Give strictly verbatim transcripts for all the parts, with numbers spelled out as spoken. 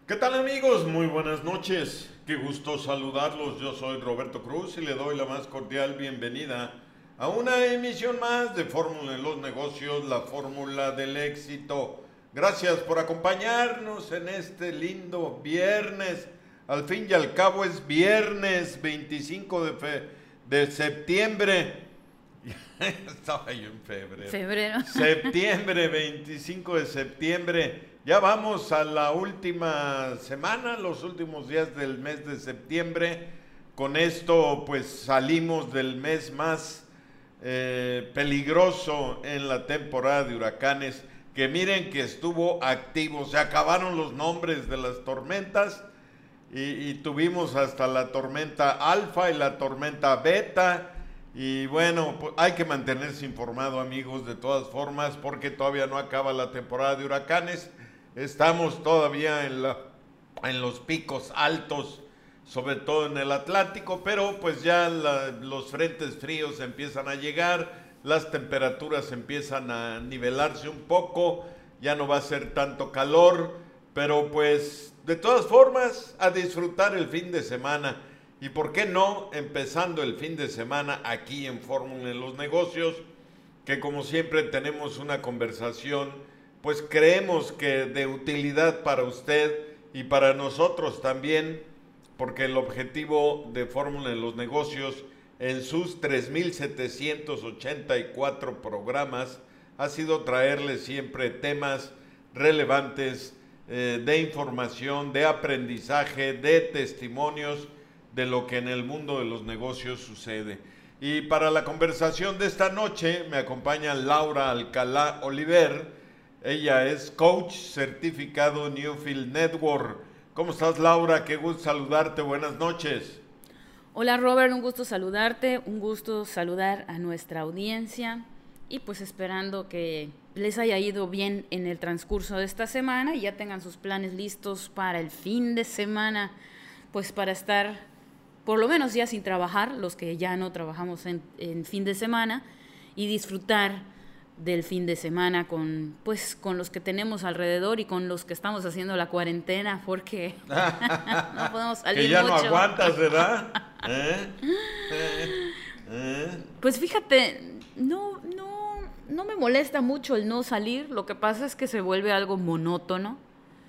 ¿Qué tal, amigos? Muy buenas noches. Qué gusto saludarlos. Yo soy Roberto Cruz y le doy la más cordial bienvenida a una emisión más de Fórmula en los Negocios, la fórmula del éxito. Gracias por acompañarnos en este lindo viernes. Al fin y al cabo es viernes veinticinco de, fe de septiembre. Estaba yo en febrero. Febrero. Septiembre, veinticinco de septiembre. Ya vamos a la última semana, los últimos días del mes de septiembre. Con esto pues salimos del mes más eh, peligroso en la temporada de huracanes, que miren que estuvo activo. Se acabaron los nombres de las tormentas y, y tuvimos hasta la tormenta alfa y la tormenta beta. Y bueno, pues hay que mantenerse informado, amigos, de todas formas, porque todavía no acaba la temporada de huracanes. Estamos todavía en, la, en los picos altos, sobre todo en el Atlántico, pero pues ya la, los frentes fríos empiezan a llegar, las temperaturas empiezan a nivelarse un poco, ya no va a ser tanto calor, pero pues de todas formas a disfrutar el fin de semana. Y por qué no, empezando el fin de semana aquí en Fórmula en los Negocios, que como siempre tenemos una conversación pues creemos que de utilidad para usted y para nosotros también, porque el objetivo de Fórmula en los Negocios en sus tres mil setecientos ochenta y cuatro programas ha sido traerles siempre temas relevantes eh, de información, de aprendizaje, de testimonios de lo que en el mundo de los negocios sucede. Y para la conversación de esta noche me acompaña Laura Alcalá Oliver. Ella es coach certificado Newfield Network. ¿Cómo estás, Laura? Qué gusto saludarte. Buenas noches. Hola, Robert. Un gusto saludarte. Un gusto saludar a nuestra audiencia. Y pues esperando que les haya ido bien en el transcurso de esta semana y ya tengan sus planes listos para el fin de semana, pues para estar por lo menos ya sin trabajar, los que ya no trabajamos en, en fin de semana, y disfrutar del fin de semana con pues con los que tenemos alrededor y con los que estamos haciendo la cuarentena, porque no podemos salir que ya mucho. No aguantas, ¿verdad? ¿Eh? ¿Eh? ¿Eh? Pues fíjate, no, no, no me molesta mucho el no salir. Lo que pasa es que se vuelve algo monótono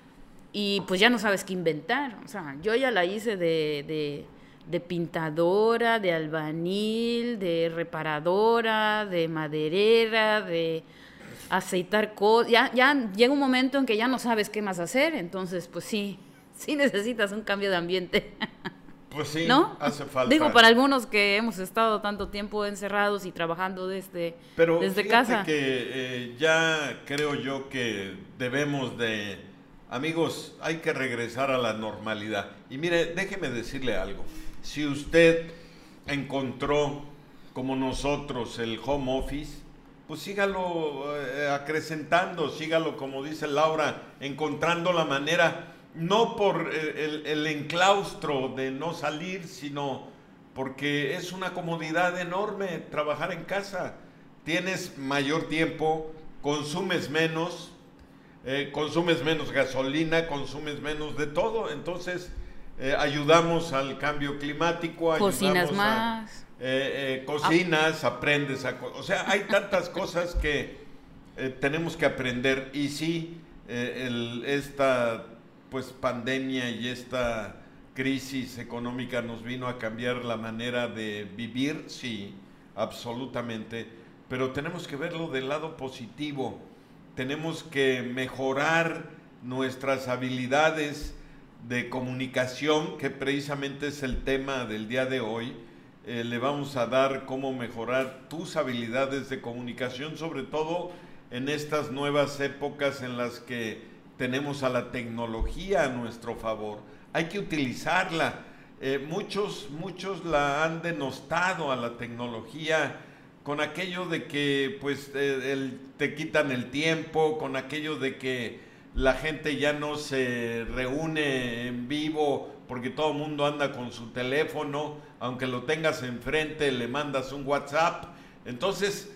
y pues ya no sabes qué inventar. O sea, yo ya la hice de, de de pintadora, de albañil, de reparadora, de maderera, de aceitar cosas. Ya, ya llega un momento en que ya no sabes qué más hacer, entonces pues sí, sí necesitas un cambio de ambiente. Pues sí, ¿no? Hace falta. Digo, para algunos que hemos estado tanto tiempo encerrados y trabajando desde, Pero desde fíjate casa. que eh, ya creo yo que debemos de, amigos, hay que regresar a la normalidad. Y mire, déjeme decirle algo. Si usted encontró, como nosotros, el home office, pues sígalo eh, acrecentando, sígalo, como dice Laura, encontrando la manera, no por el, el enclaustro de no salir, sino porque es una comodidad enorme trabajar en casa. Tienes mayor tiempo, consumes menos, eh, consumes menos gasolina, consumes menos de todo, entonces Eh, ayudamos al cambio climático, cocinas ayudamos más, a, eh, eh, cocinas, aprendes a, o sea, hay tantas cosas que eh, tenemos que aprender. Y sí, eh, el, esta pues pandemia y esta crisis económica nos vino a cambiar la manera de vivir, sí, absolutamente, pero tenemos que verlo del lado positivo, tenemos que mejorar nuestras habilidades de comunicación, que precisamente es el tema del día de hoy. Eh, le vamos a dar cómo mejorar tus habilidades de comunicación, sobre todo en estas nuevas épocas en las que tenemos a la tecnología a nuestro favor. Hay que utilizarla. Eh, muchos, muchos la han denostado a la tecnología con aquello de que pues eh, el, te quitan el tiempo, con aquello de que la gente ya no se reúne en vivo porque todo el mundo anda con su teléfono, aunque lo tengas enfrente le mandas un WhatsApp. Entonces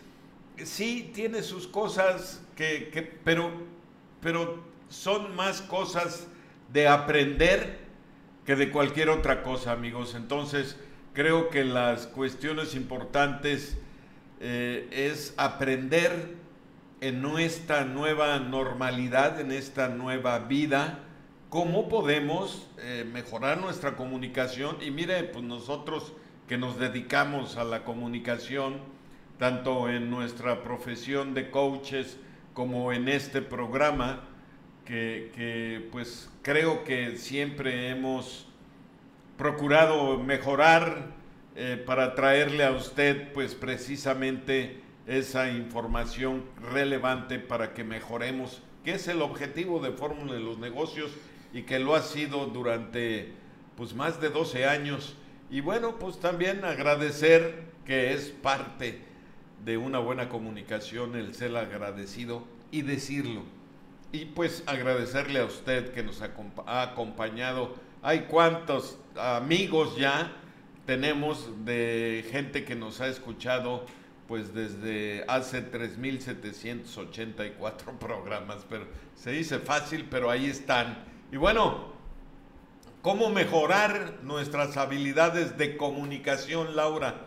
sí tiene sus cosas que, que pero, pero son más cosas de aprender que de cualquier otra cosa, amigos. Entonces, creo que las cuestiones importantes eh, es aprender en nuestra nueva normalidad, en esta nueva vida, cómo podemos eh, mejorar nuestra comunicación. Y mire, pues nosotros que nos dedicamos a la comunicación, tanto en nuestra profesión de coaches como en este programa, que, que pues creo que siempre hemos procurado mejorar eh, para traerle a usted pues precisamente esa información relevante para que mejoremos, que es el objetivo de Fórmula de los Negocios y que lo ha sido durante pues más de doce años. Y bueno, pues también agradecer, que es parte de una buena comunicación, el ser agradecido y decirlo. Y pues agradecerle a usted que nos ha acompañado. Hay cuantos amigos ya tenemos de gente que nos ha escuchado pues desde hace tres mil setecientos ochenta y cuatro programas, pero se dice fácil, pero ahí están. Y bueno, ¿cómo mejorar nuestras habilidades de comunicación, Laura?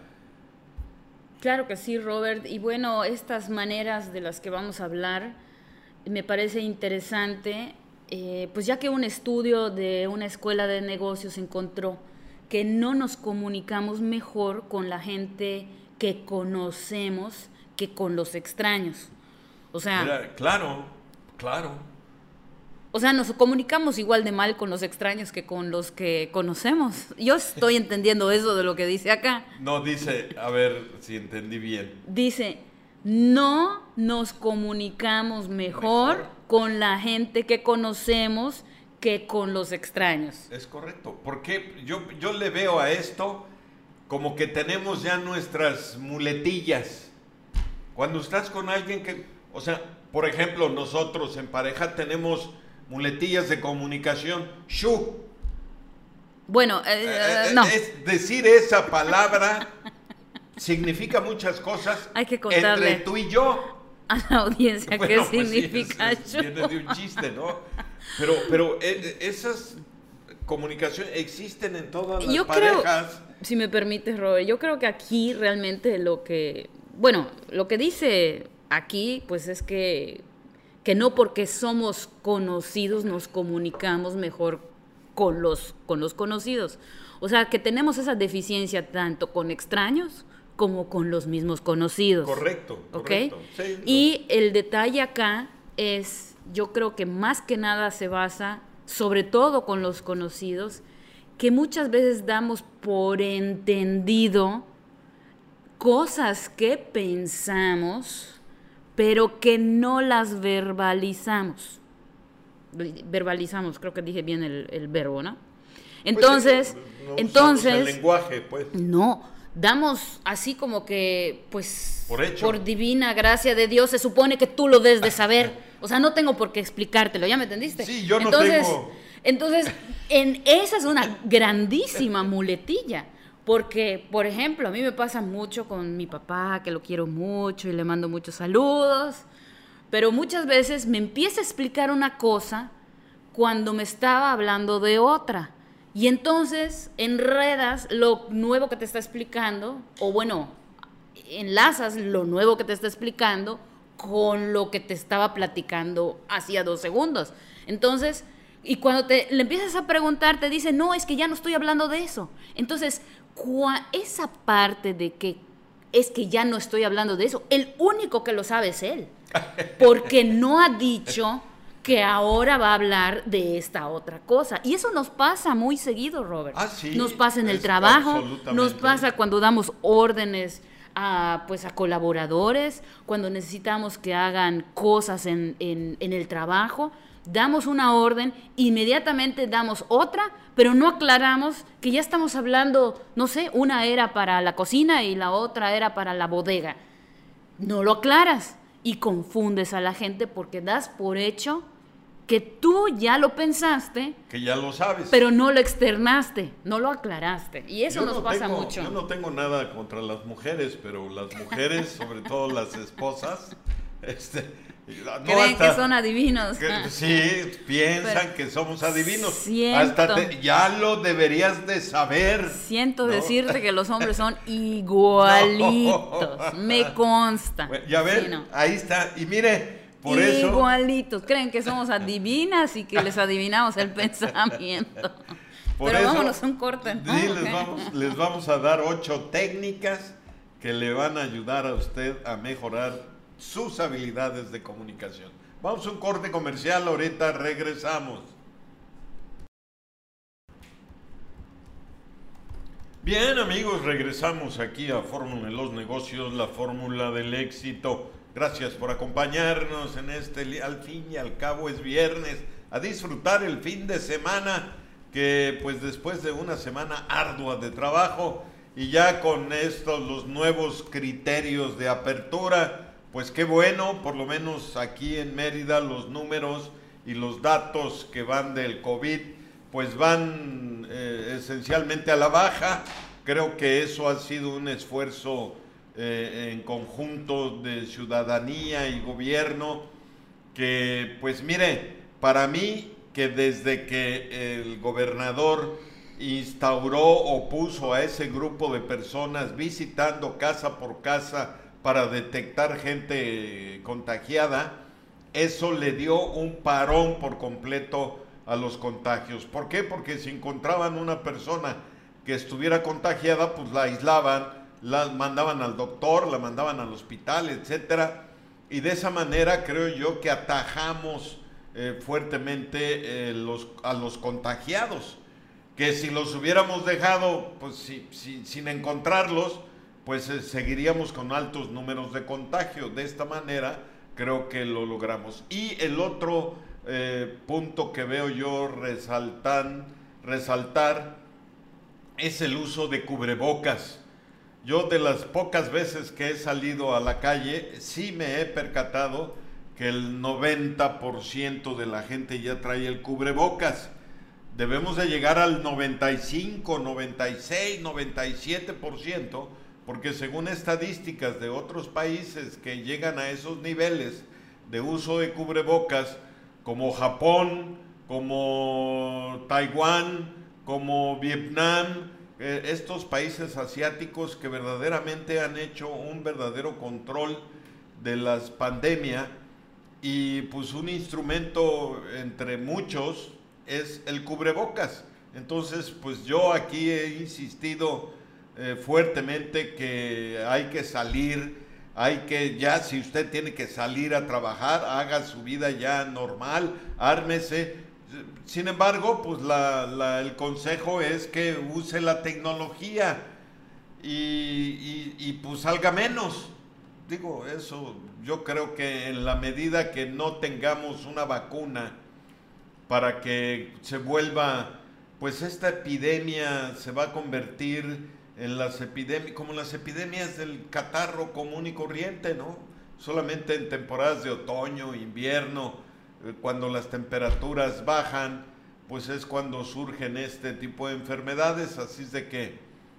Claro que sí, Robert. Y bueno, estas maneras de las que vamos a hablar me parece interesante, eh, pues ya que un estudio de una escuela de negocios encontró que no nos comunicamos mejor con la gente que conocemos que con los extraños. O sea... Mira, claro, claro. O sea, nos comunicamos igual de mal con los extraños que con los que conocemos. Yo estoy entendiendo eso de lo que dice acá. No, dice, a ver si entendí bien. Dice, no nos comunicamos mejor, mejor con la gente que conocemos que con los extraños. Es correcto, porque yo, yo le veo a esto como que tenemos ya nuestras muletillas. Cuando estás con alguien que, o sea, por ejemplo, nosotros en pareja tenemos muletillas de comunicación. Shu. Bueno, eh, eh, no. Es decir esa palabra significa muchas cosas. Hay que contarle entre tú y yo. A la audiencia bueno, qué pues significa sí, es, es, viene de un chiste, ¿no? Pero, pero eh, esas comunicaciones existen en todas las yo parejas. Creo, si me permites, Robert, yo creo que aquí realmente lo que, bueno, lo que dice aquí, pues es que, que no porque somos conocidos nos comunicamos mejor con los, con los conocidos. O sea, que tenemos esa deficiencia tanto con extraños como con los mismos conocidos. Correcto, ¿Okay? correcto. Sí, y el detalle acá es, yo creo que más que nada se basa, sobre todo con los conocidos, que muchas veces damos por entendido cosas que pensamos, pero que no las verbalizamos. Verbalizamos, creo que dije bien el, el verbo, ¿no? Entonces, pues sí, no, no entonces, el lenguaje, pues. No, damos así como que, pues, por, hecho. por divina gracia de Dios, se supone que tú lo debes de saber. O sea, no tengo por qué explicártelo, ¿ya me entendiste? Sí, yo no entonces, tengo. Entonces, en, esa es una grandísima muletilla. Porque, por ejemplo, a mí me pasa mucho con mi papá, que lo quiero mucho y le mando muchos saludos. Pero muchas veces me empieza a explicar una cosa cuando me estaba hablando de otra. Y entonces enredas lo nuevo que te está explicando, o bueno, enlazas lo nuevo que te está explicando con lo que te estaba platicando hacía dos segundos. Entonces, y cuando te le empiezas a preguntar, te dice, no, es que ya no estoy hablando de eso. Entonces, cua, esa parte de que es que ya no estoy hablando de eso, el único que lo sabe es él. Porque no ha dicho que ahora va a hablar de esta otra cosa. Y eso nos pasa muy seguido, Robert. Ah, sí, nos pasa en el trabajo, absolutamente. Nos pasa cuando damos órdenes a, pues, a colaboradores, cuando necesitamos que hagan cosas en, en, en el trabajo. Damos una orden, inmediatamente damos otra, pero no aclaramos que ya estamos hablando, no sé, una era para la cocina y la otra era para la bodega. No lo aclaras y confundes a la gente porque das por hecho que tú ya lo pensaste, que ya lo sabes, pero no lo externaste, no lo aclaraste, y eso yo nos no pasa tengo, mucho. Yo no tengo nada contra las mujeres, pero las mujeres, sobre todo las esposas, este, No, Creen hasta, que son adivinos. Que, sí, piensan Pero que somos adivinos. Siento, hasta te, ya lo deberías de saber. Siento ¿no? decirte que los hombres son igualitos. No. Me consta. Bueno, ya ver, sí, no. Ahí está. Y mire, por igualitos. eso... Igualitos. Creen que somos adivinas y que les adivinamos el pensamiento. Por Pero eso, vámonos un corte. Sí, okay. les, vamos, les vamos a dar ocho técnicas que le van a ayudar a usted a mejorar sus habilidades de comunicación. Vamos a un corte comercial, ahorita regresamos. Bien, amigos, regresamos aquí a Fórmula de los Negocios, la fórmula del éxito. Gracias por acompañarnos en este, al fin y al cabo es viernes, a disfrutar el fin de semana, que pues después de una semana ardua de trabajo y ya con estos los nuevos criterios de apertura, pues qué bueno, por lo menos aquí en Mérida los números y los datos que van del COVID pues van eh, esencialmente a la baja. Creo que eso ha sido un esfuerzo eh, en conjunto de ciudadanía y gobierno que pues mire, para mí que desde que el gobernador instauró o puso a ese grupo de personas visitando casa por casa para detectar gente contagiada, eso le dio un parón por completo a los contagios. ¿Por qué? Porque si encontraban una persona que estuviera contagiada, pues la aislaban, la mandaban al doctor, la mandaban al hospital, etcétera. Y de esa manera creo yo que atajamos eh, fuertemente eh, los, a los contagiados. Que si los hubiéramos dejado pues si, si, sin encontrarlos, pues eh, seguiríamos con altos números de contagio. De esta manera creo que lo logramos. Y el otro eh, punto que veo yo resaltan, resaltar es el uso de cubrebocas. Yo de las pocas veces que he salido a la calle, sí me he percatado que el noventa por ciento de la gente ya trae el cubrebocas. Debemos de llegar al noventa y cinco, noventa y seis, noventa y siete por ciento, porque según estadísticas de otros países que llegan a esos niveles de uso de cubrebocas, como Japón, como Taiwán, como Vietnam, eh, estos países asiáticos que verdaderamente han hecho un verdadero control de las pandemias, y pues un instrumento entre muchos es el cubrebocas. Entonces pues yo aquí he insistido eh, fuertemente que hay que salir, hay que ya, si usted tiene que salir a trabajar, haga su vida ya normal, ármese. Sin embargo, pues la, la, el consejo es que use la tecnología y, y, y pues salga menos. Digo, eso yo creo que en la medida que no tengamos una vacuna para que se vuelva, pues esta epidemia se va a convertir en las epidemias, como las epidemias del catarro común y corriente, ¿no? Solamente en temporadas de otoño, invierno, cuando las temperaturas bajan, pues es cuando surgen este tipo de enfermedades. Así es de que,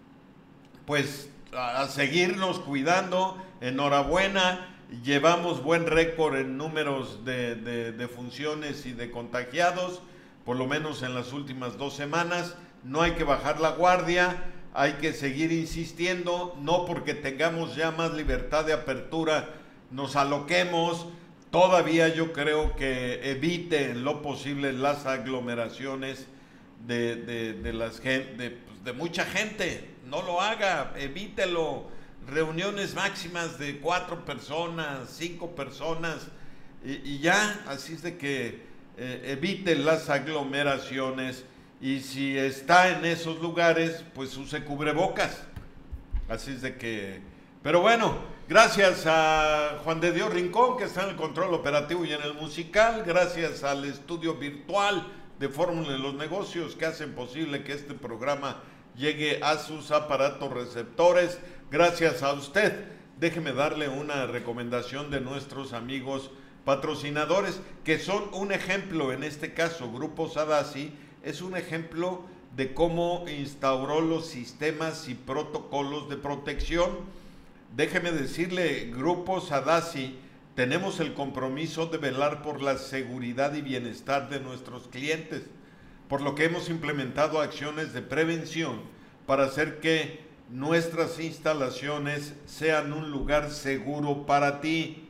pues, a, a seguirnos cuidando. Enhorabuena, llevamos buen récord en números de, de, de funciones y de contagiados, por lo menos en las últimas dos semanas. No hay que bajar la guardia, hay que seguir insistiendo, no porque tengamos ya más libertad de apertura nos aloquemos. Todavía yo creo que evite en lo posible las aglomeraciones de, de, de, las, de, pues de mucha gente. No lo haga, evítelo. Reuniones máximas de cuatro personas, cinco personas, y, y ya, así es de que eh, evite las aglomeraciones, y si está en esos lugares, pues use cubrebocas. Así es de que, pero bueno, gracias a Juan de Dios Rincón, que está en el control operativo y en el musical, gracias al estudio virtual de Fórmula de los Negocios, que hacen posible que este programa llegue a sus aparatos receptores. Gracias a usted. Déjeme darle una recomendación de nuestros amigos patrocinadores, que son un ejemplo. En este caso, Grupo Sadassi es un ejemplo de cómo instauró los sistemas y protocolos de protección. Déjeme decirle, Grupo Sadassi tenemos el compromiso de velar por la seguridad y bienestar de nuestros clientes, por lo que hemos implementado acciones de prevención para hacer que nuestras instalaciones sean un lugar seguro para ti.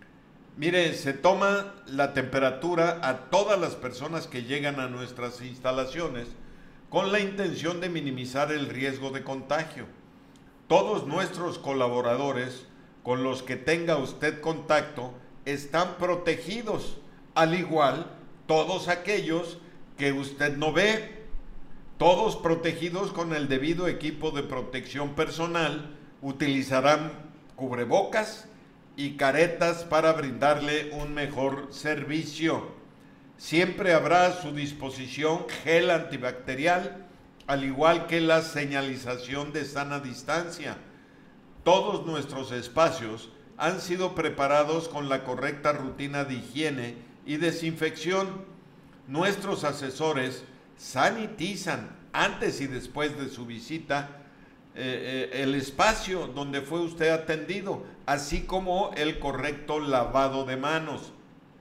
Mire, se toma la temperatura a todas las personas que llegan a nuestras instalaciones con la intención de minimizar el riesgo de contagio. Todos nuestros colaboradores con los que tenga usted contacto están protegidos, al igual todos aquellos que usted no ve, todos protegidos con el debido equipo de protección personal, utilizarán cubrebocas y caretas para brindarle un mejor servicio. Siempre habrá a su disposición gel antibacterial, al igual que la señalización de sana distancia. Todos nuestros espacios han sido preparados con la correcta rutina de higiene y desinfección. Nuestros asesores sanitizan antes y después de su visita eh, eh, el espacio donde fue usted atendido, así como el correcto lavado de manos.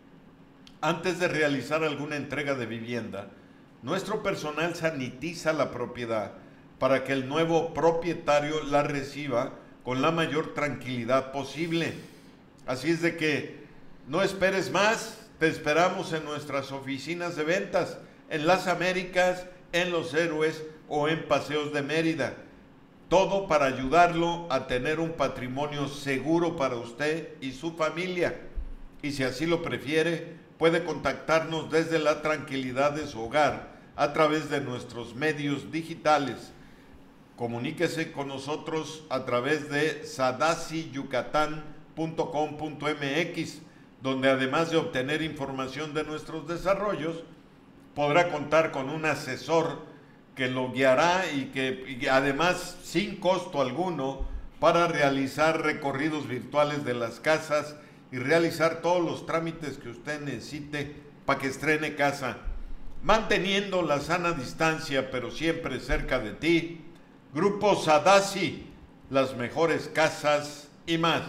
Antes de realizar alguna entrega de vivienda, nuestro personal sanitiza la propiedad para que el nuevo propietario la reciba con la mayor tranquilidad posible. Así es de que no esperes más, te esperamos en nuestras oficinas de ventas, en Las Américas, en Los Héroes o en Paseos de Mérida. Todo para ayudarlo a tener un patrimonio seguro para usted y su familia. Y si así lo prefiere, puede contactarnos desde la tranquilidad de su hogar a través de nuestros medios digitales. Comuníquese con nosotros a través de sadasi yucatán punto com punto m x, donde además de obtener información de nuestros desarrollos, podrá contar con un asesor que lo guiará y que y además sin costo alguno para realizar recorridos virtuales de las casas y realizar todos los trámites que usted necesite para que estrene casa, manteniendo la sana distancia pero siempre cerca de ti. Grupo Sadasi, las mejores casas y más.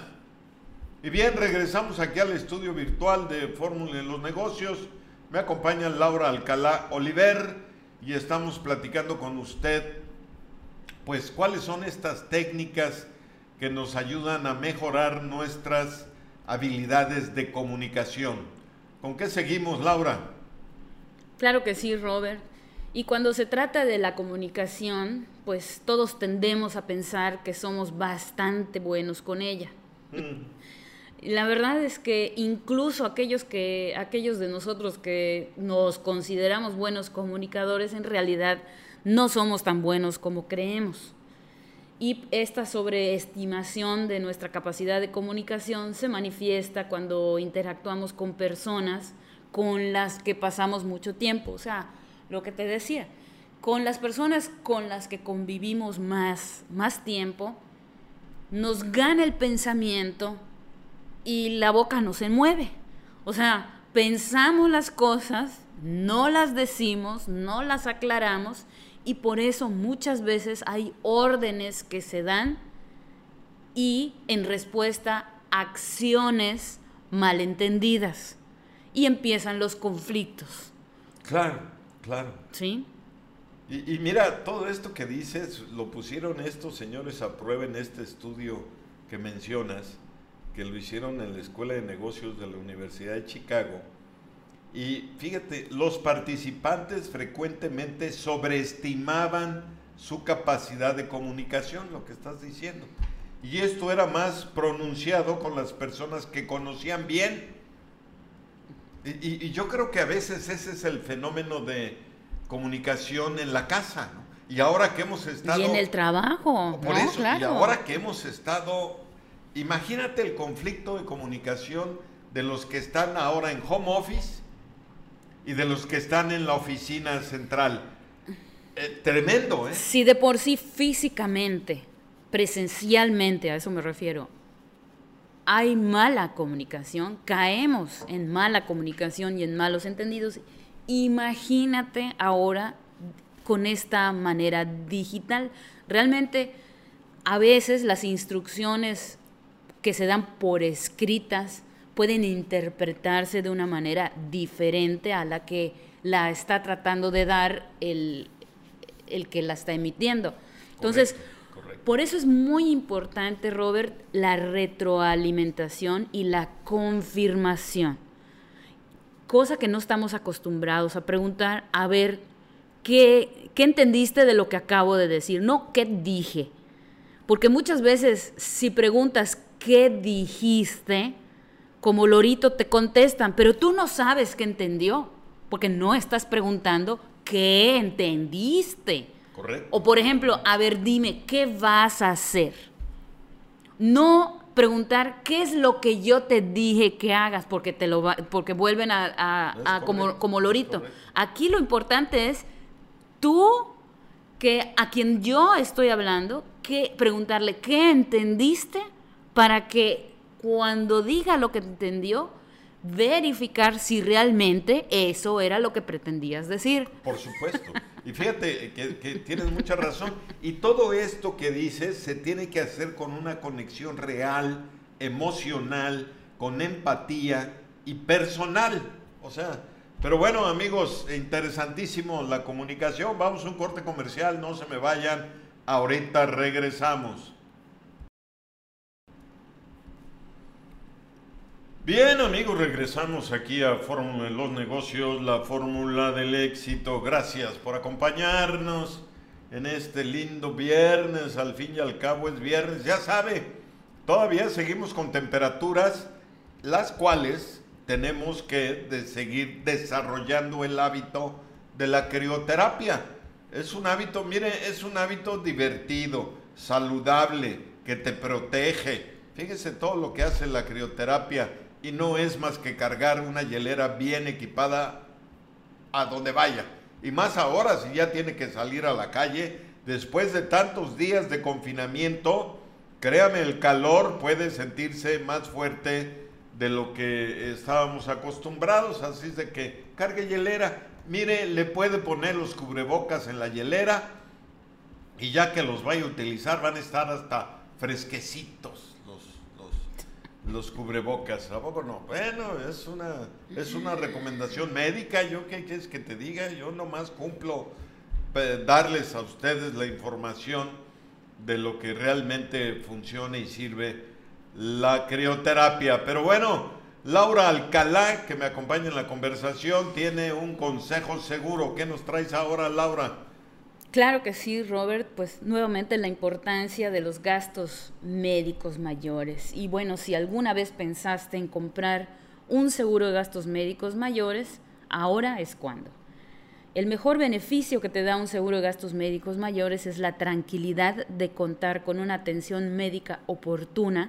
Y bien, regresamos aquí al estudio virtual de Fórmula en los Negocios. Me acompaña Laura Alcalá Oliver y estamos platicando con usted, pues, cuáles son estas técnicas que nos ayudan a mejorar nuestras habilidades de comunicación. ¿Con qué seguimos, Laura? Claro que sí, Robert. Y cuando se trata de la comunicación, pues todos tendemos a pensar que somos bastante buenos con ella. Mm. La verdad es que incluso aquellos, que, aquellos de nosotros que nos consideramos buenos comunicadores, en realidad no somos tan buenos como creemos. Y esta sobreestimación de nuestra capacidad de comunicación se manifiesta cuando interactuamos con personas con las que pasamos mucho tiempo. O sea, lo que te decía, con las personas con las que convivimos más, más tiempo, nos gana el pensamiento y la boca no se mueve. O sea, pensamos las cosas, no las decimos, no las aclaramos, y por eso muchas veces hay órdenes que se dan y en respuesta acciones malentendidas y empiezan los conflictos. Claro, claro. ¿Sí? Y, y mira, todo esto que dices lo pusieron estos señores a prueba en este estudio que mencionas, que lo hicieron en la Escuela de Negocios de la Universidad de Chicago. Y fíjate, los participantes frecuentemente sobreestimaban su capacidad de comunicación, lo que estás diciendo. Y esto era más pronunciado con las personas que conocían bien. Y, y, y yo creo que a veces ese es el fenómeno de comunicación en la casa, ¿no? Y ahora que hemos estado... Y en el trabajo, por ¿no? eso, Claro. Y ahora que hemos estado... Imagínate el conflicto de comunicación de los que están ahora en home office y de los que están en la oficina central. Eh, tremendo, ¿eh? Si de por sí físicamente, presencialmente, a eso me refiero, hay mala comunicación, caemos en mala comunicación y en malos entendidos, imagínate ahora con esta manera digital. Realmente, a veces las instrucciones que se dan por escritas pueden interpretarse de una manera diferente a la que la está tratando de dar el, el que la está emitiendo. Entonces, correcto, correcto. Por eso es muy importante, Robert, la retroalimentación y la confirmación. Cosa que no estamos acostumbrados a preguntar, a ver, ¿qué, qué entendiste de lo que acabo de decir? No, ¿qué dije? Porque muchas veces, si preguntas qué dijiste, como lorito te contestan, pero tú no sabes qué entendió, porque no estás preguntando qué entendiste. Correcto. O por ejemplo, a ver, dime, ¿qué vas a hacer? No preguntar qué es lo que yo te dije que hagas, porque te lo va, porque vuelven a, a, a como, como lorito. Aquí lo importante es tú, que a quien yo estoy hablando, que preguntarle qué entendiste para que cuando diga lo que entendió, verificar si realmente eso era lo que pretendías decir. Por supuesto. Y fíjate que, que tienes mucha razón. Y todo esto que dices se tiene que hacer con una conexión real, emocional, con empatía y personal. O sea, pero bueno, amigos, interesantísimo la comunicación. Vamos a un corte comercial, no se me vayan. Ahorita regresamos. Bien, amigos, regresamos aquí a Fórmula de los Negocios, la fórmula del éxito. Gracias por acompañarnos en este lindo viernes. Al fin y al cabo es viernes, ya sabe, todavía seguimos con temperaturas, las cuales tenemos que de seguir desarrollando el hábito de la crioterapia. Es un hábito, mire, es un hábito divertido, saludable, que te protege. Fíjese todo lo que hace la crioterapia. Y no es más que cargar una hielera bien equipada a donde vaya. Y más ahora, si ya tiene que salir a la calle, después de tantos días de confinamiento, créame, el calor puede sentirse más fuerte de lo que estábamos acostumbrados. Así es de que cargue hielera. Mire, le puede poner los cubrebocas en la hielera y ya que los vaya a utilizar van a estar hasta fresquecitos. Los cubrebocas, ¿a poco no? Bueno, es una, es una recomendación médica. ¿Yo qué quieres que te diga? Yo nomás cumplo eh, darles a ustedes la información de lo que realmente funciona y sirve la crioterapia. Pero bueno, Laura Alcalá, que me acompaña en la conversación, tiene un consejo seguro. ¿Qué nos traes ahora, Laura? Claro que sí, Robert, pues nuevamente la importancia de los gastos médicos mayores. Y bueno, si alguna vez pensaste en comprar un seguro de gastos médicos mayores, ahora es cuando. El mejor beneficio que te da un seguro de gastos médicos mayores es la tranquilidad de contar con una atención médica oportuna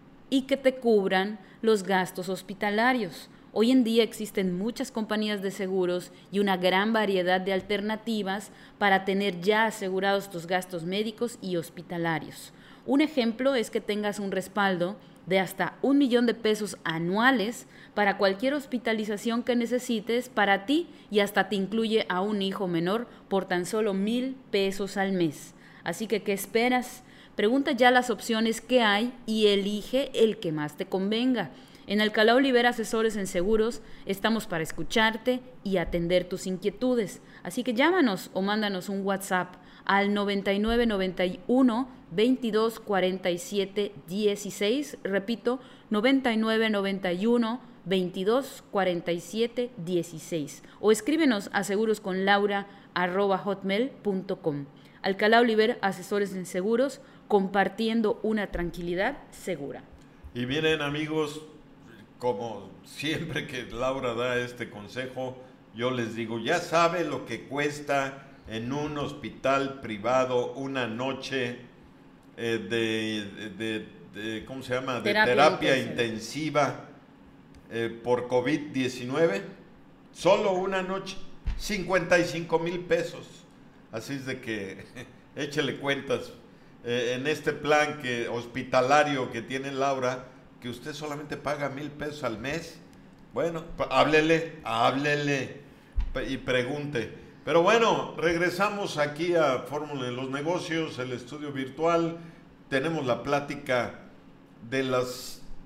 y que te cubran los gastos hospitalarios. Hoy en día existen muchas compañías de seguros y una gran variedad de alternativas para tener ya asegurados tus gastos médicos y hospitalarios. Un ejemplo es que tengas un respaldo de hasta un millón de pesos anuales para cualquier hospitalización que necesites para ti y hasta te incluye a un hijo menor por tan solo mil pesos al mes. Así que, ¿qué esperas? Pregunta ya las opciones que hay y elige el que más te convenga. En Alcalá Olivera Asesores en Seguros estamos para escucharte y atender tus inquietudes. Así que llámanos o mándanos un WhatsApp al noventa y nueve noventa y uno veintidós cuarenta y siete dieciséis. Repito, noventa y nueve noventa y uno veintidós cuarenta y siete dieciséis. O escríbenos a segurosconlaura arroba hotmail punto com. Alcalá Olivera Asesores en Seguros, compartiendo una tranquilidad segura. Y miren, amigos, como siempre que Laura da este consejo, yo les digo, ya sabe lo que cuesta en un hospital privado una noche eh, de, de, de, ¿cómo se llama? De terapia, terapia intensiva, intensiva eh, por COVID diecinueve. Solo una noche, cincuenta y cinco mil pesos. Así es de que échele cuentas eh, en este plan que hospitalario que tiene Laura, que usted solamente paga mil pesos al mes. Bueno, háblele, háblele y pregunte. Pero bueno, regresamos aquí a Fórmula de los Negocios, el estudio virtual. Tenemos la plática de las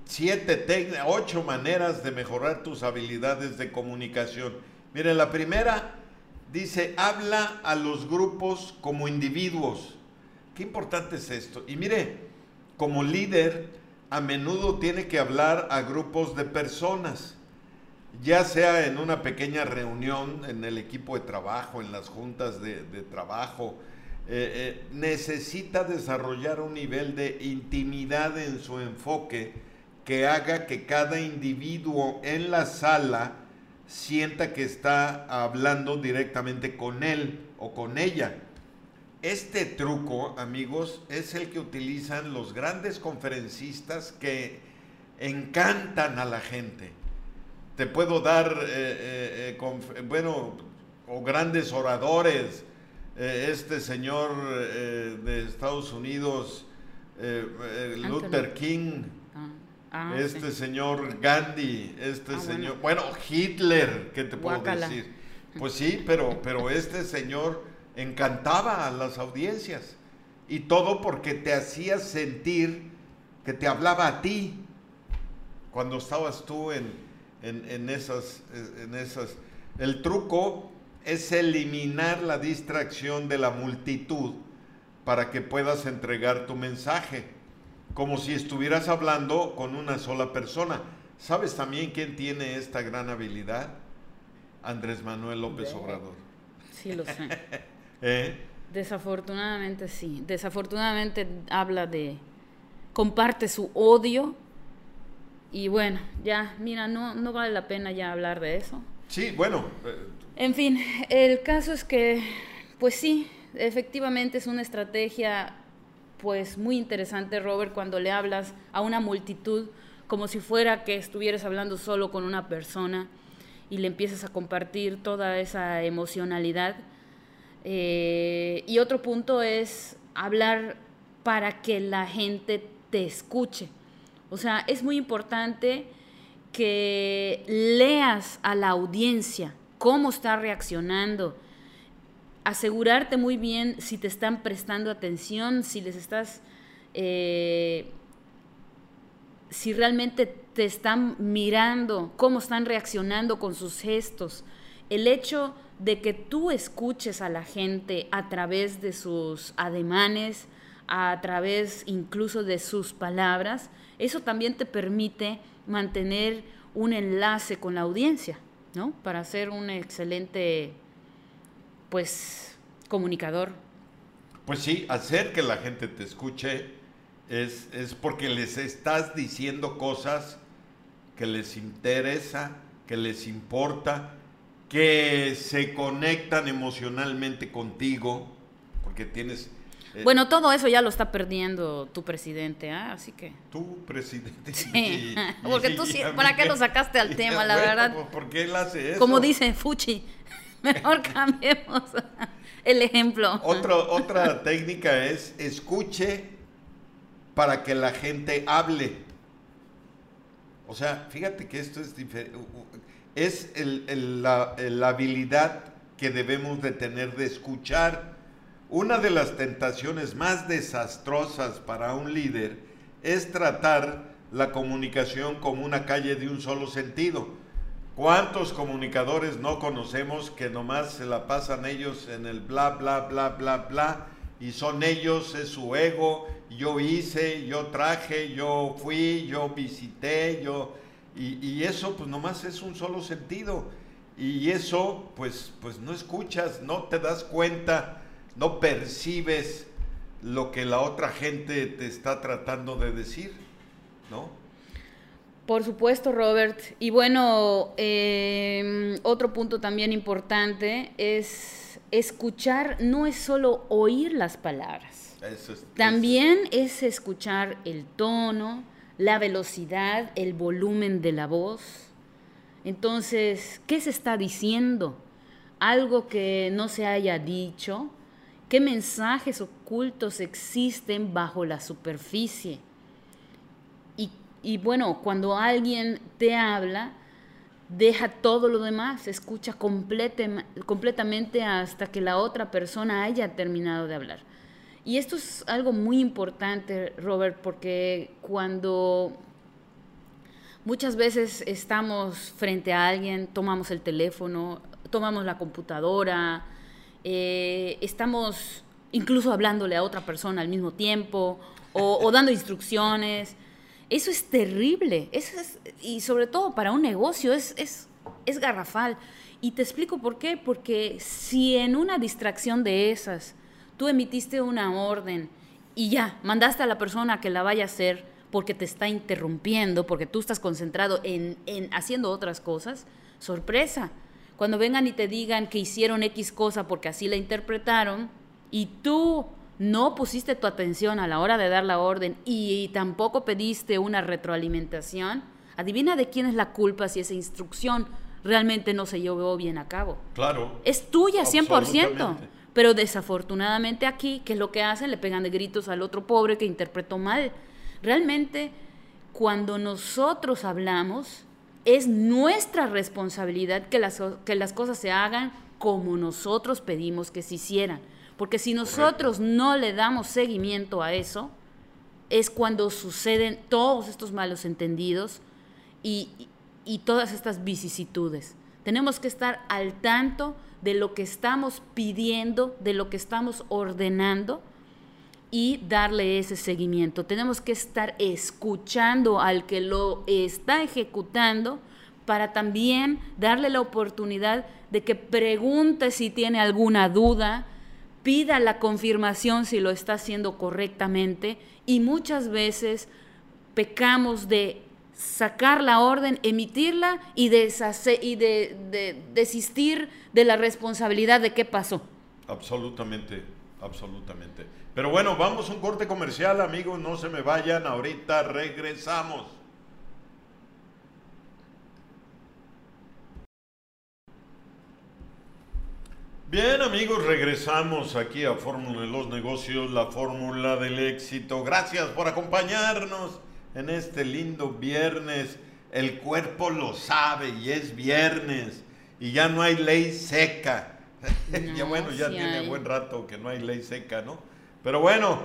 siete, ocho maneras de mejorar tus habilidades de comunicación. Miren, la primera dice, habla a los grupos como individuos. Qué importante es esto. Y mire, como líder, a menudo tiene que hablar a grupos de personas, ya sea en una pequeña reunión, en el equipo de trabajo, en las juntas de, de trabajo. Eh, eh, necesita desarrollar un nivel de intimidad en su enfoque que haga que cada individuo en la sala sienta que está hablando directamente con él o con ella. Este truco, amigos, es el que utilizan los grandes conferencistas que encantan a la gente. Te puedo dar, eh, eh, conf- bueno, o grandes oradores, eh, este señor eh, de Estados Unidos, eh, eh, Luther King, ah. Ah, este sí. señor Gandhi, este ah, señor, bueno. bueno, Hitler, ¿qué te puedo Guácala. decir? Pues sí, pero, pero este señor encantaba a las audiencias, y todo porque te hacía sentir que te hablaba a ti cuando estabas tú en, en, en, esas, en esas. El truco es eliminar la distracción de la multitud para que puedas entregar tu mensaje, como si estuvieras hablando con una sola persona. ¿Sabes también quién tiene esta gran habilidad? Andrés Manuel López Obrador. Sí, lo sé. ¿Eh? Desafortunadamente sí. Desafortunadamente habla de... comparte su odio. Y bueno, ya, mira, no, no vale la pena ya hablar de eso. Sí, bueno. Eh, en fin, el caso es que, pues sí, efectivamente es una estrategia pues muy interesante, Robert, cuando le hablas a una multitud como si fuera que estuvieras hablando solo con una persona y le empiezas a compartir toda esa emocionalidad. Eh, y otro punto es hablar para que la gente te escuche. O sea, es muy importante que leas a la audiencia cómo está reaccionando, asegurarte muy bien si te están prestando atención, si les estás, eh, si realmente te están mirando, cómo están reaccionando con sus gestos. El hecho de que tú escuches a la gente a través de sus ademanes, a través incluso de sus palabras, eso también te permite mantener un enlace con la audiencia, ¿no? Para ser un excelente, pues, comunicador. Pues sí, hacer que la gente te escuche es, es porque les estás diciendo cosas que les interesa, que les importa, que se conectan emocionalmente contigo, porque tienes... Eh, bueno, todo eso ya lo está perdiendo tu presidente, ¿eh? Así que... Tu presidente. Sí, y, porque tú sí, ¿para qué lo sacaste al tema, la bueno, verdad? ¿Por qué él hace eso? Como dice Fuchi, mejor cambiemos el ejemplo. Otro, otra técnica es escuche para que la gente hable. O sea, fíjate que esto es diferente. Es el, el, la, la habilidad que debemos de tener de escuchar. Una de las tentaciones más desastrosas para un líder es tratar la comunicación como una calle de un solo sentido. ¿Cuántos comunicadores no conocemos que nomás se la pasan ellos en el bla, bla, bla, bla, bla, y son ellos, es su ego, yo hice, yo traje, yo fui, yo visité, yo... Y, y eso pues nomás es un solo sentido, y eso pues, pues no escuchas, no te das cuenta, no percibes lo que la otra gente te está tratando de decir, ¿no? Por supuesto, Robert. Y bueno, eh, otro punto también importante es escuchar, no es solo oír las palabras, eso es, también eso. es escuchar el tono, la velocidad, el volumen de la voz. Entonces, ¿qué se está diciendo? Algo que no se haya dicho. ¿Qué mensajes ocultos existen bajo la superficie? Y, y bueno, cuando alguien te habla, deja todo lo demás, escucha complete, completamente hasta que la otra persona haya terminado de hablar. Y esto es algo muy importante, Robert, porque cuando Muchas veces estamos frente a alguien, tomamos el teléfono, tomamos la computadora, eh, estamos incluso hablándole a otra persona al mismo tiempo o, o dando instrucciones. Eso es terrible. Eso es, y sobre todo para un negocio es, es, es garrafal. Y te explico por qué. Porque si en una distracción de esas tú emitiste una orden y ya, mandaste a la persona que la vaya a hacer porque te está interrumpiendo, porque tú estás concentrado en, en haciendo otras cosas, sorpresa. Cuando vengan y te digan que hicieron X cosa porque así la interpretaron y tú no pusiste tu atención a la hora de dar la orden y tampoco pediste una retroalimentación, adivina de quién es la culpa si esa instrucción realmente no se llevó bien a cabo. Claro. Es tuya cien por ciento. Pero desafortunadamente aquí, ¿qué es lo que hacen? Le pegan de gritos al otro pobre que interpretó mal. Realmente, cuando nosotros hablamos, es nuestra responsabilidad que las, que las cosas se hagan como nosotros pedimos que se hicieran. Porque si nosotros Correcto. No le damos seguimiento a eso, es cuando suceden todos estos malos entendidos y, y, y todas estas vicisitudes. Tenemos que estar al tanto de lo que estamos pidiendo, de lo que estamos ordenando, y darle ese seguimiento. Tenemos que estar escuchando al que lo está ejecutando para también darle la oportunidad de que pregunte si tiene alguna duda, pida la confirmación si lo está haciendo correctamente, y muchas veces pecamos de sacar la orden, emitirla y, deshacer, y de, de desistir de la responsabilidad de qué pasó. Absolutamente, absolutamente. Pero bueno, vamos a un corte comercial, amigos, no se me vayan, ahorita regresamos. Bien, amigos, regresamos aquí a Fórmula de los Negocios, la fórmula del éxito. Gracias por acompañarnos en este lindo viernes. El cuerpo lo sabe y es viernes y ya no hay ley seca. No, ya bueno, ya sí tiene hay. Buen rato que no hay ley seca, ¿no? Pero bueno,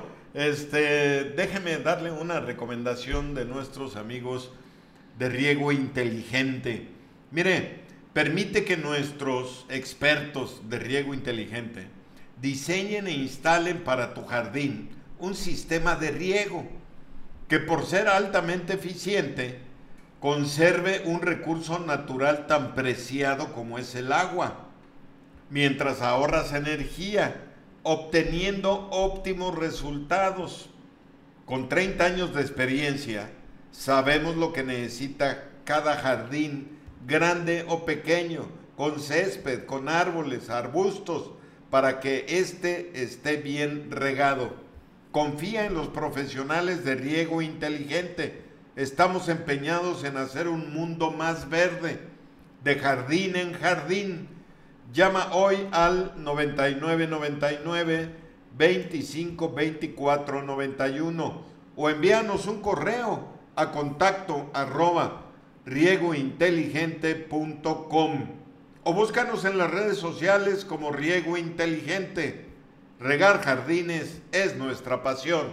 este, déjeme darle una recomendación de nuestros amigos de Riego Inteligente. Mire, permite que nuestros expertos de riego inteligente diseñen e instalen para tu jardín un sistema de riego que, por ser altamente eficiente, conserve un recurso natural tan preciado como es el agua, mientras ahorras energía, obteniendo óptimos resultados. Con treinta años de experiencia, sabemos lo que necesita cada jardín, grande o pequeño, con césped, con árboles, arbustos, para que éste esté bien regado. Confía en los profesionales de riego inteligente. Estamos empeñados en hacer un mundo más verde, de jardín en jardín. Llama hoy al noventa y nueve noventa y nueve, veinticinco veinticuatro noventa y uno o envíanos un correo a contacto arroba riegointeligente punto com o búscanos en las redes sociales como Riego Inteligente. Regar jardines es nuestra pasión.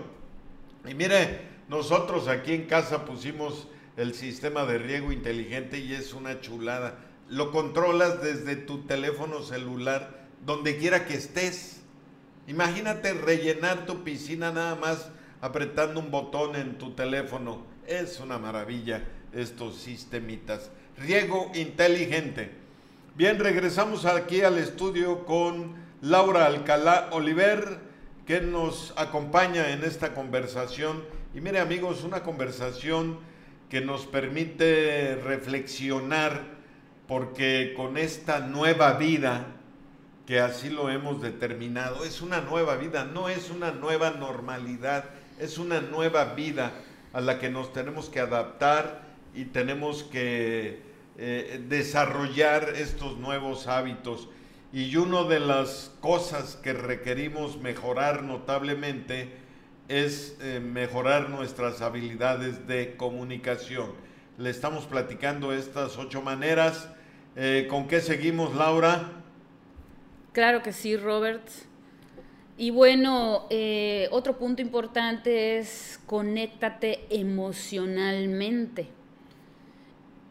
Y mire, nosotros aquí en casa pusimos el sistema de riego inteligente y es una chulada. Lo controlas desde tu teléfono celular, donde quiera que estés. Imagínate rellenar tu piscina nada más apretando un botón en tu teléfono. Es una maravilla estos sistemitas. Riego inteligente. Bien, regresamos aquí al estudio con Laura Alcalá Oliver, que nos acompaña en esta conversación. Y mire, amigos, una conversación que nos permite reflexionar, porque con esta nueva vida, que así lo hemos determinado, es una nueva vida, no es una nueva normalidad, es una nueva vida a la que nos tenemos que adaptar y tenemos que eh, desarrollar estos nuevos hábitos. Y una de las cosas que requerimos mejorar notablemente es eh, mejorar nuestras habilidades de comunicación. Le estamos platicando estas ocho maneras. Eh, ¿Con qué seguimos, Laura? Claro que sí, Robert. Y bueno, eh, otro punto importante es conéctate emocionalmente.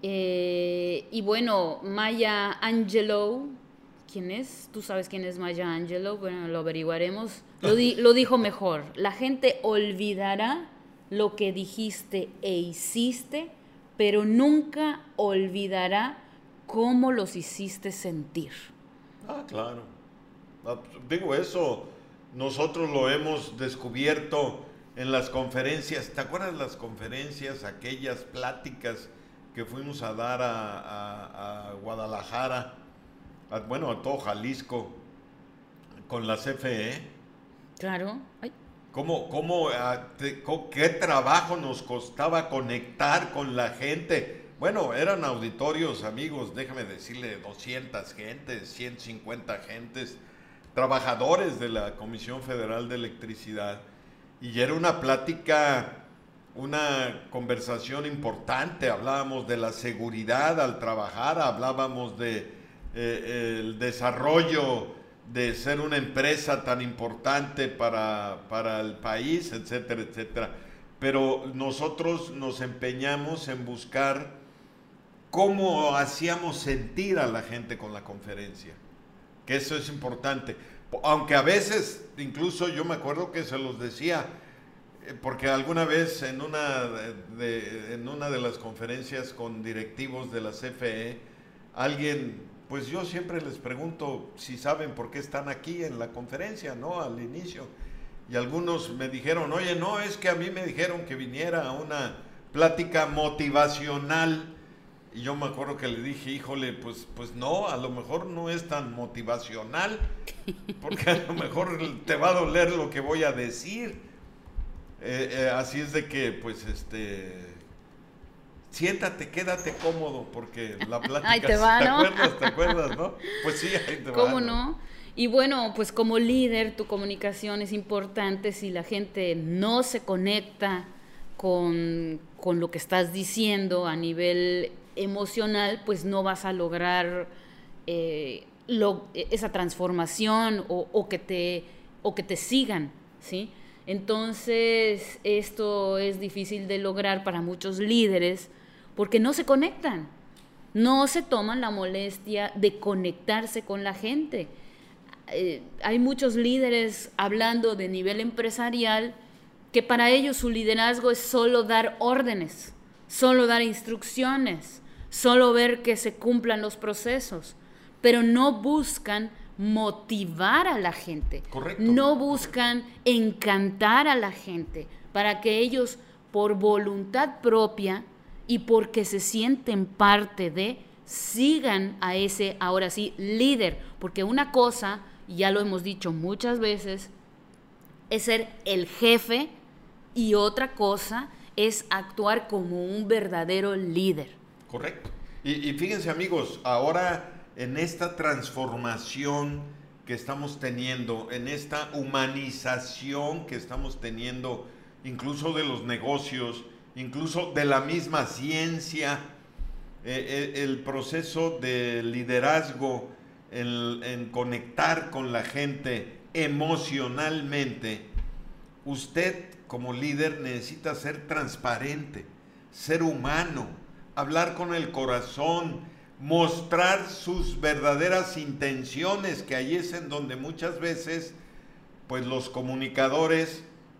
Eh, y bueno, Maya Angelou, ¿quién es? ¿Tú sabes quién es Maya Angelou? Bueno, lo averiguaremos. Lo, di, lo dijo mejor. La gente olvidará lo que dijiste e hiciste, pero nunca olvidará cómo los hiciste sentir. Ah, claro. Ah, digo, eso nosotros lo hemos descubierto en las conferencias. ¿Te acuerdas las conferencias, aquellas pláticas que fuimos a dar a, a, a Guadalajara, a, bueno, a todo Jalisco, con la C F E? Claro. Ay. ¿Cómo, cómo, a, te, co, qué trabajo nos costaba conectar con la gente? Bueno, eran auditorios, amigos, déjame decirle, doscientas gentes, ciento cincuenta gentes, trabajadores de la Comisión Federal de Electricidad, y era una plática, una conversación importante. Hablábamos de la seguridad al trabajar, hablábamos de eh, el desarrollo de ser una empresa tan importante para, para el país, etcétera, etcétera. Pero nosotros nos empeñamos en buscar cómo hacíamos sentir a la gente con la conferencia, que eso es importante. Aunque a veces, incluso yo me acuerdo que se los decía, porque alguna vez en una de, en una de las conferencias con directivos de la C F E, alguien, pues yo siempre les pregunto si saben por qué están aquí en la conferencia, ¿no? Al inicio. Y algunos me dijeron, oye, no, es que a mí me dijeron que viniera a una plática motivacional. Y yo me acuerdo que le dije, híjole, pues, pues no, a lo mejor no es tan motivacional, porque a lo mejor te va a doler lo que voy a decir. Eh, eh, así es de que, pues, este, siéntate, quédate cómodo, porque la plática, ahí te va, ¿te ¿no? acuerdas? ¿Te acuerdas, no? Pues sí, ahí te va. ¿Cómo no? Y bueno, pues como líder, tu comunicación es importante. Si la gente no se conecta con, con lo que estás diciendo a nivel emocional, pues no vas a lograr eh, lo, esa transformación o, o, que te, o que te sigan, ¿sí? Entonces, esto es difícil de lograr para muchos líderes porque no se conectan, no se toman la molestia de conectarse con la gente. Eh, hay muchos líderes hablando de nivel empresarial que para ellos su liderazgo es solo dar órdenes, solo dar instrucciones, solo ver que se cumplan los procesos, pero no buscan motivar a la gente. Correcto. No buscan encantar a la gente para que ellos, por voluntad propia y porque se sienten parte de, sigan a ese, ahora sí, líder. Porque una cosa, ya lo hemos dicho muchas veces, es ser el jefe, y otra cosa es actuar como un verdadero líder. Correcto. Y, y fíjense, amigos, ahora en esta transformación que estamos teniendo, en esta humanización que estamos teniendo, incluso de los negocios, incluso de la misma ciencia, eh, eh, el proceso de liderazgo, el, en conectar con la gente emocionalmente, usted como líder necesita ser transparente, ser humano, hablar con el corazón, mostrar sus verdaderas intenciones, que ahí es en donde muchas veces pues los comunicadores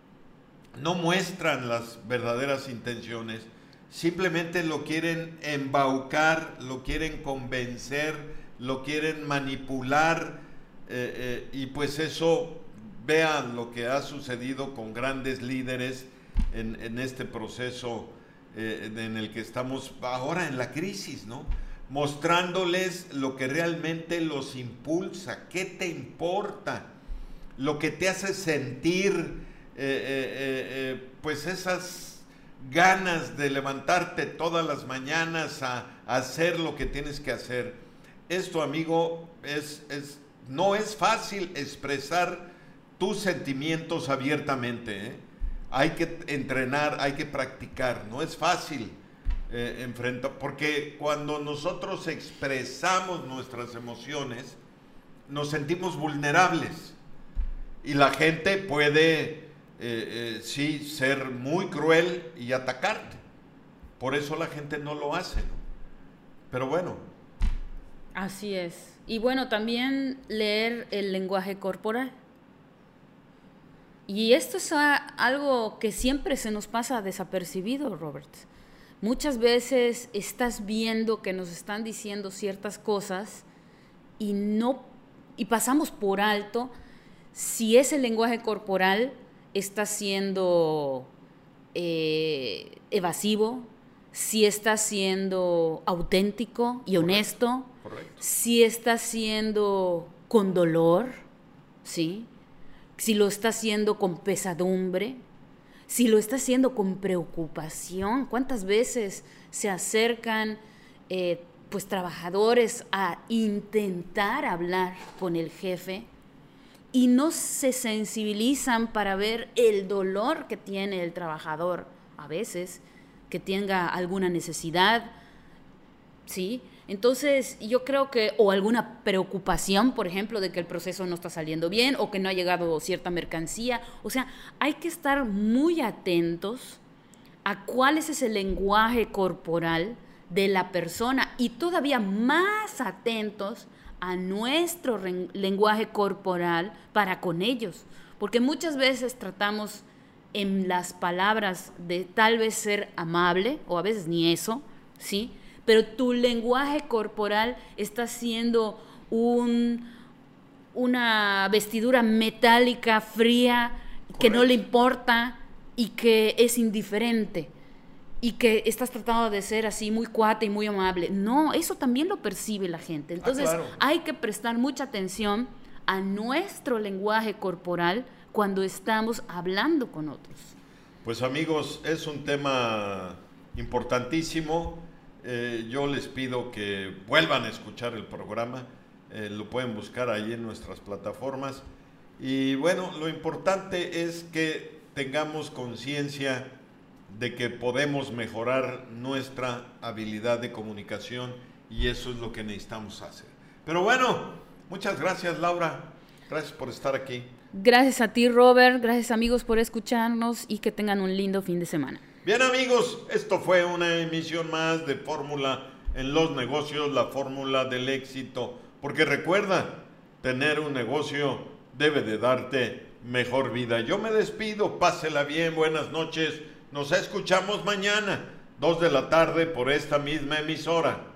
no muestran las verdaderas intenciones, simplemente lo quieren embaucar, lo quieren convencer, lo quieren manipular, eh, eh, y pues eso, vean lo que ha sucedido con grandes líderes en, en este proceso eh, en el que estamos ahora en la crisis, ¿no? Mostrándoles lo que realmente los impulsa, qué te importa, lo que te hace sentir, eh, eh, eh, pues esas ganas de levantarte todas las mañanas a, a hacer lo que tienes que hacer. Esto, amigo, es, es, no es fácil expresar tus sentimientos abiertamente, ¿eh? Hay que entrenar, hay que practicar, no es fácil. Eh, enfrenta, porque cuando nosotros expresamos nuestras emociones, nos sentimos vulnerables y la gente puede eh, eh, sí ser muy cruel y atacarte. Por eso la gente no lo hace, ¿no? Pero bueno. Así es. Y bueno, también leer el lenguaje corporal. Y esto es a, algo que siempre se nos pasa desapercibido, Robert. Muchas veces estás viendo que nos están diciendo ciertas cosas y no y pasamos por alto si ese lenguaje corporal está siendo eh, evasivo, si está siendo auténtico y honesto, correcto, correcto. Si está siendo con dolor, ¿sí? Si lo está haciendo con pesadumbre, si lo está haciendo con preocupación. ¿Cuántas veces se acercan eh, pues trabajadores a intentar hablar con el jefe y no se sensibilizan para ver el dolor que tiene el trabajador a veces, que tenga alguna necesidad, ¿sí? Entonces, yo creo que, o alguna preocupación, por ejemplo, de que el proceso no está saliendo bien o que no ha llegado cierta mercancía. O sea, hay que estar muy atentos a cuál es ese lenguaje corporal de la persona y todavía más atentos a nuestro re- lenguaje corporal para con ellos. Porque muchas veces tratamos en las palabras de tal vez ser amable, o a veces ni eso, ¿sí? Pero tu lenguaje corporal está siendo un, una vestidura metálica, fría, correcto, que no le importa y que es indiferente y que estás tratando de ser así muy cuate y muy amable. No, eso también lo percibe la gente. Entonces, ah, claro, hay que prestar mucha atención a nuestro lenguaje corporal cuando estamos hablando con otros. Pues amigos, es un tema importantísimo. Eh, yo les pido que vuelvan a escuchar el programa, eh, lo pueden buscar ahí en nuestras plataformas. Y bueno, lo importante es que tengamos conciencia de que podemos mejorar nuestra habilidad de comunicación y eso es lo que necesitamos hacer. Pero bueno, muchas gracias, Laura, gracias por estar aquí. Gracias a ti, Robert, gracias amigos por escucharnos y que tengan un lindo fin de semana. Bien amigos, esto fue una emisión más de Fórmula en los negocios, la fórmula del éxito. Porque recuerda, tener un negocio debe de darte mejor vida. Yo me despido, pásela bien, buenas noches. Nos escuchamos mañana, dos de la tarde por esta misma emisora.